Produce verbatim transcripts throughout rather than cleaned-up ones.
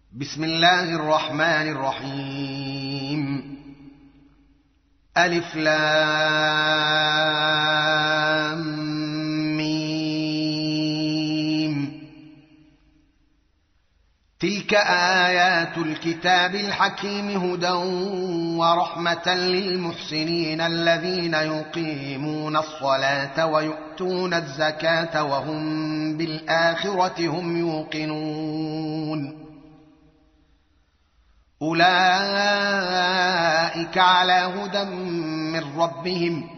بسم الله الرحمن الرحيم. ألف لام ميم. تلك آيات الكتاب الحكيم هدى ورحمة للمحسنين الذين يقيمون الصلاة ويؤتون الزكاة وهم بالآخرة هم يوقنون. أولئك على هدى من ربهم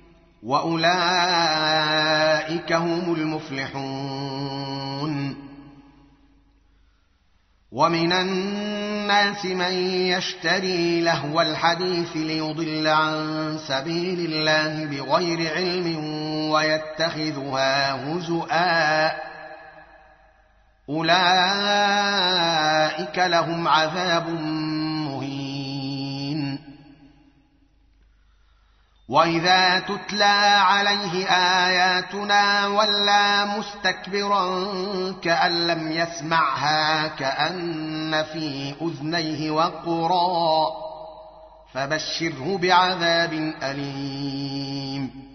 وأولئك هم المفلحون. ومن الناس من يشتري لهو الحديث ليضل عن سبيل الله بغير علم ويتخذها هزؤا. أولئك لهم عذاب مهين. وإذا تتلى عليه آياتنا ولى مستكبرا كأن لم يسمعها كأن في أذنيه وقرا فبشره بعذاب أليم.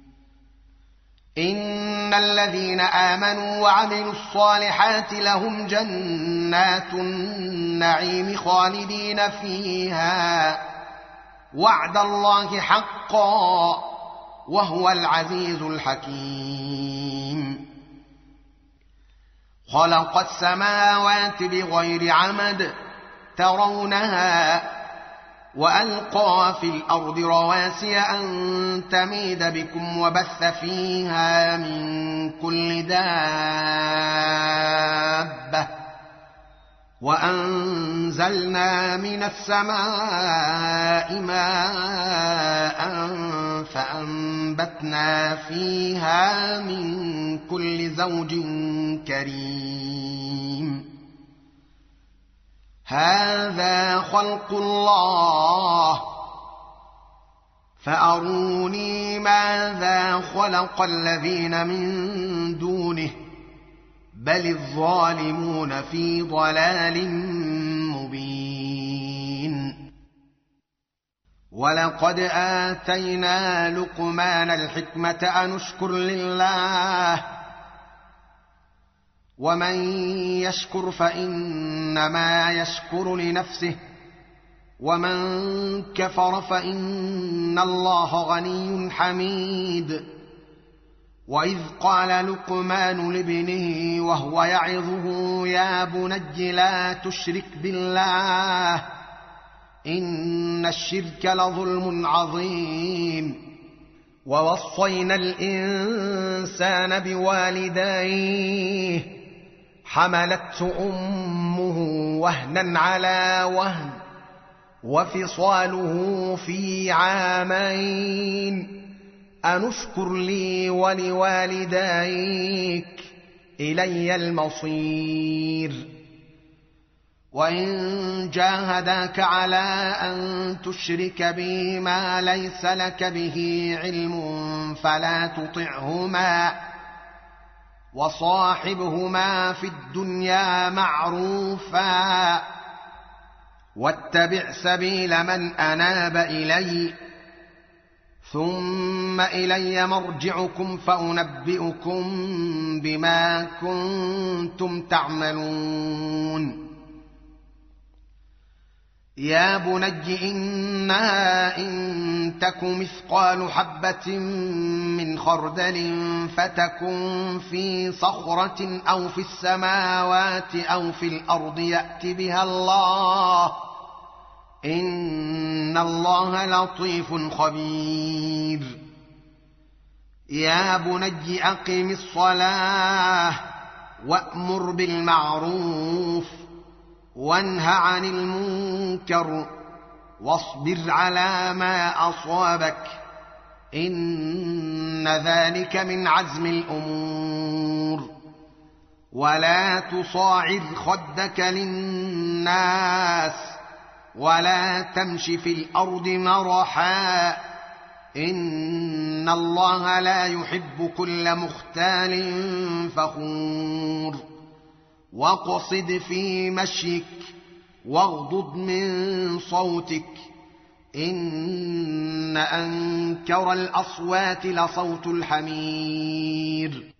إن الذين آمنوا وعملوا الصالحات لهم جنات النعيم خالدين فيها وعد الله حقا وهو العزيز الحكيم. خلق السماوات بغير عمد ترونها وألقى في الأرض رواسي أن تميد بكم وبث فيها من كل دابة وأنزلنا من السماء ماء فأنبتنا فيها من كل زوج كريم. هذا خلق الله فأروني ماذا خلق الذين من دونه بل الظالمون في ضلال مبين. ولقد آتينا لقمان الحكمة أن اشكر لله ومن يشكر فإنما يشكر لنفسه ومن كفر فإن الله غني حميد. وإذ قال لقمان لابنه وهو يعظه يا بني لا تشرك بالله إن الشرك لظلم عظيم. ووصينا الإنسان بوالديه حملته أمه وهنا على وهن وفصاله في عامين أن اشكر لي ولوالديك إلي المصير. وإن جاهداك على أن تشرك بي ما ليس لك به علم فلا تطعهما وصاحبهما في الدنيا معروفا واتبع سبيل من أناب إلي ثم إلي مرجعكم فأنبئكم بما كنتم تعملون. يا بني إنها إن تك مثقال حبة من خردل فتكن في صخرة أو في السماوات أو في الأرض يأت بها الله إن الله لطيف خبير. يا بني أقم الصلاة وأمر بالمعروف وانه عن المنكر واصبر على ما أصابك إن ذلك من عزم الأمور. ولا تصاعر خدك للناس ولا تمش في الأرض مرحا إن الله لا يحب كل مختال فخور. واقصد في مشيك واغضض من صوتك إن أنكر الأصوات لصوت الحمير.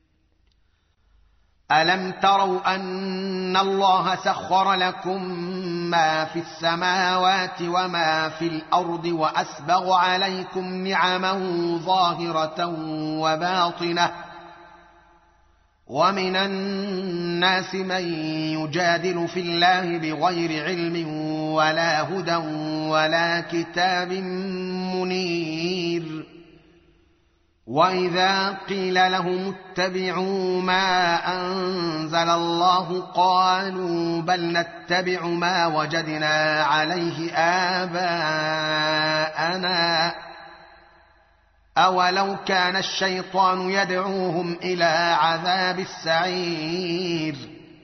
ألم تروا أن الله سخر لكم ما في السماوات وما في الأرض وأسبغ عليكم نعمه ظاهرة وباطنة ومن الناس من يجادل في الله بغير علم ولا هدى ولا كتاب منير. وإذا قيل لهم اتبعوا ما أنزل الله قالوا بل نتبع ما وجدنا عليه آباءنا أولو كان الشيطان يدعوهم إلى عذاب السعير.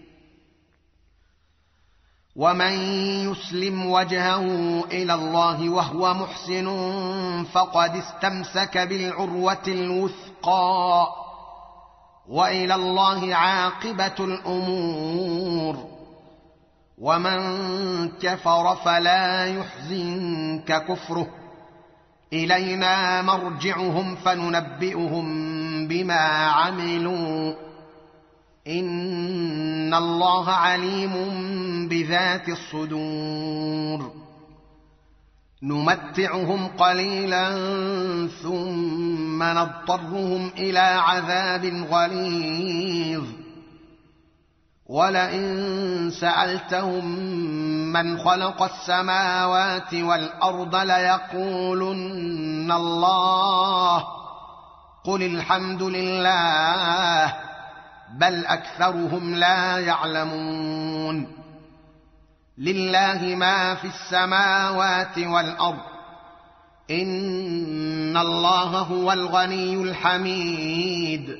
ومن يسلم وجهه إلى الله وهو محسن فقد استمسك بالعروة الوثقى وإلى الله عاقبة الأمور. ومن كفر فلا يحزنك كفره إلينا مرجعهم فننبئهم بما عملوا إن الله عليم بذات الصدور. نمتعهم قليلا ثم نضطرهم إلى عذاب غليظ ولئن سألتهم من خلق السماوات والأرض ليقولن الله قل الحمد لله بل أكثرهم لا يعلمون. لله ما في السماوات والأرض إن الله هو الغني الحميد.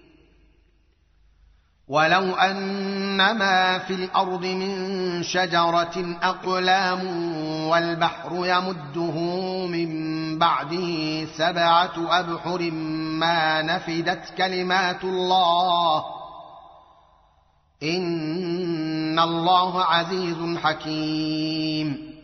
ولو أن ما في الأرض من شجرة أقلام والبحر يمده من بعده سبعة أبحر ما نفدت كلمات الله إن الله عزيز حكيم.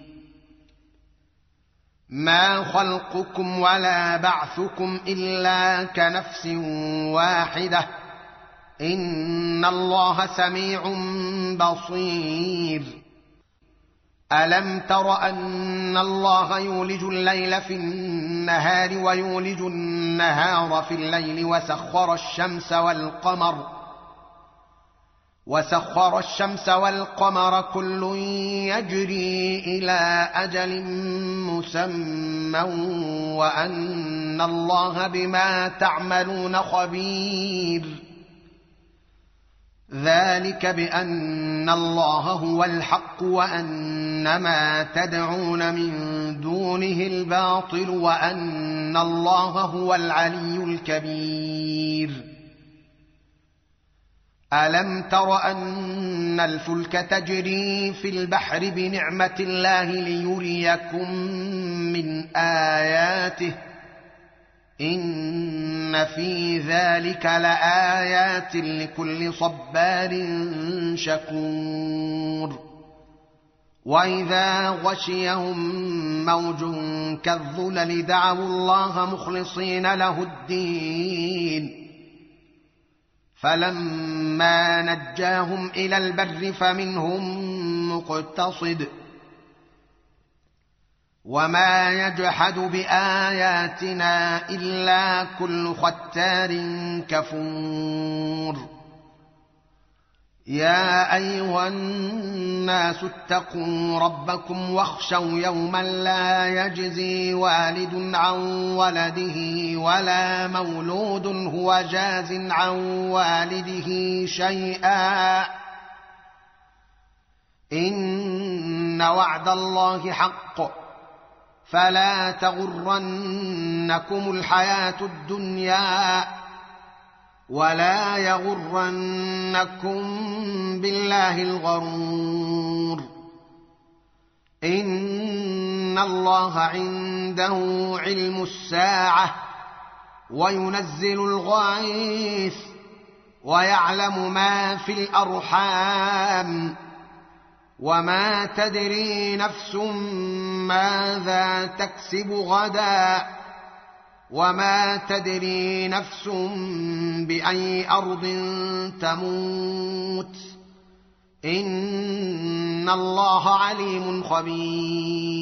ما خلقكم ولا بعثكم إلا كنفس واحدة إن الله سميع بصير. ألم تر أن الله يولج الليل في النهار ويولج النهار في الليل وسخر الشمس والقمر وسخر الشمس والقمر كل يجري إلى أجل مسمى وأن الله بما تعملون خبير. ذلك بأن الله هو الحق وأن ما تدعون من دونه الباطل وأن الله هو العلي الكبير. ألم تر أن الفلك تجري في البحر بنعمة الله ليريكم من آياته إن في ذلك لآيات لكل صبار شكور. وإذا غشيهم موج كالظلل دعوا الله مخلصين له الدين فلما نجاهم إلى البر فمنهم مقتصد وما يجحد بآياتنا إلا كل ختار كفور. يا أيها الناس اتقوا ربكم واخشوا يوما لا يجزي والد عن ولده ولا مولود هو جاز عن والده شيئا إن وعد الله حق فلا تغرنكم الحياة الدنيا ولا يغرنكم بالله الغرور. إن الله عنده علم الساعة وينزل الغيث ويعلم ما في الأرحام وما تدري نفس ماذا تكسب غدا وما تدري نفس بأي أرض تموت إن الله عليم خبير